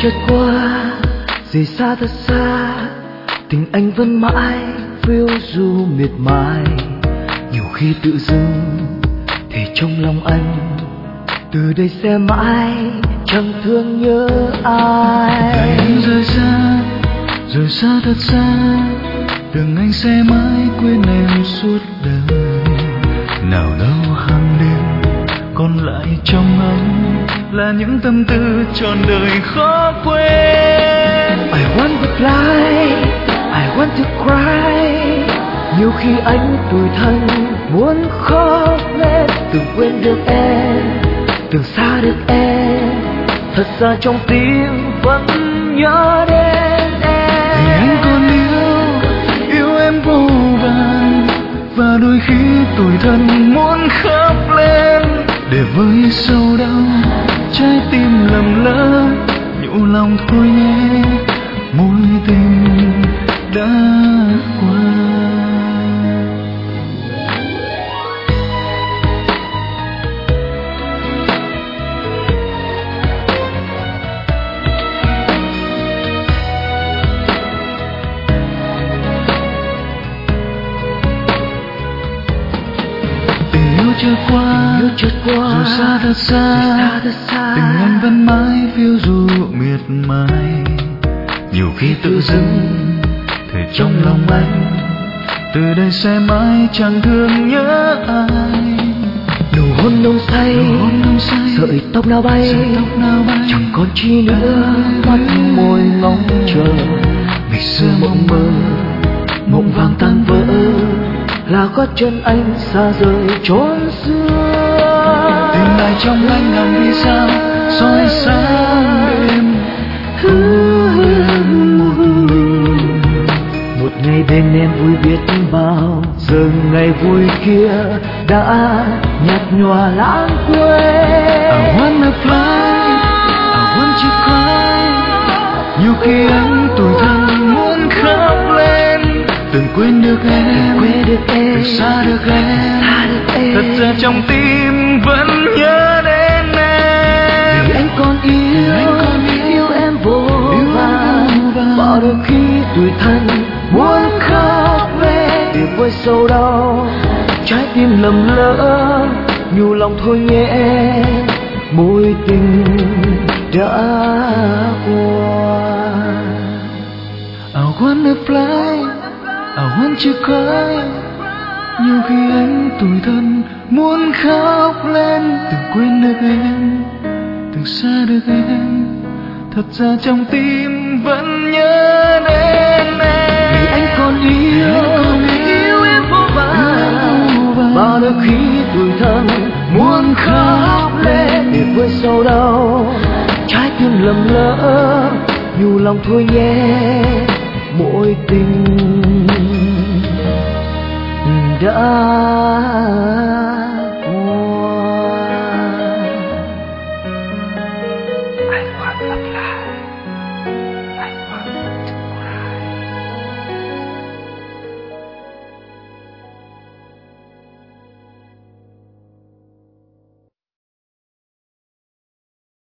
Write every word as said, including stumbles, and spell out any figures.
chợt qua, rời xa thật xa, tình anh vẫn mãi phiêu du miệt mài. Nhiều khi tự dưng thì trong lòng anh từ đây sẽ mãi chẳng thương nhớ ai. Ngày anh rời xa, rời xa thật xa, tưởng anh sẽ mãi quên em suốt đời. Nào đâu hàng đêm còn lại trong anh là những tâm tư trọn đời khó quên. I want to fly, I want to cry. Nhiều khi anh tủi thân muốn khóc lên, từng quên được em, từng xa được em. Thật ra trong tim vẫn nhớ đến em. Vì anh còn yêu, yêu em vô vàn, và đôi khi tủi thân muốn khóc lên. Để với sâu đau trái tim lầm lỡ, nhủ lòng thôi nhé, mối tình đã qua. Trôi qua, trôi qua, dù xa thật xa, xa thật xa, tình anh vẫn mãi phiêu du miệt mài. Nhiều khi tự dưng thể trong lòng anh từ đây sẽ mãi chẳng thương nhớ ai. nụ hôn nồng say, sợi tóc nào bay, tóc nào bay, chẳng còn chi nữa, mắt môi ngóng chờ. Ngày xưa mộng mơ, mộng vàng tan vỡ, là gót chân anh xa rời chốn xưa. Tình lại trong anh ngàn vì sao soi sáng đêm. Một ngày bên em vui biết bao, giờ ngày vui kia đã nhạt nhòa lãng quên. I wanna fly, I want to cry. Nhiều khi anh tủi thân muốn khóc lên, từng quên được em, quên được em, từng xa được em, xa được em. Thật ra trong tim vẫn nhớ đến em. Vì anh còn yêu, anh còn yêu, yêu em vô vàn, vàn. bao đôi khi tủi thân muốn khóc lên. Để với sâu đau trái tim lầm lỡ, nhủ lòng thôi nhé, mối tình đã qua. I wanna fly, I want to cry. Nhiều khi anh tủi thân muốn khóc lên, từng quên được em, từng xa được em. Thật ra trong tim vẫn nhớ đến em. Vì anh còn yêu, yêu em vô vàn, bao đôi khi tủi thân muốn khóc lên. Để với sâu đau trái tim lầm lỡ, nhủ lòng thôi nhé, mối tình đã qua. I want to fly.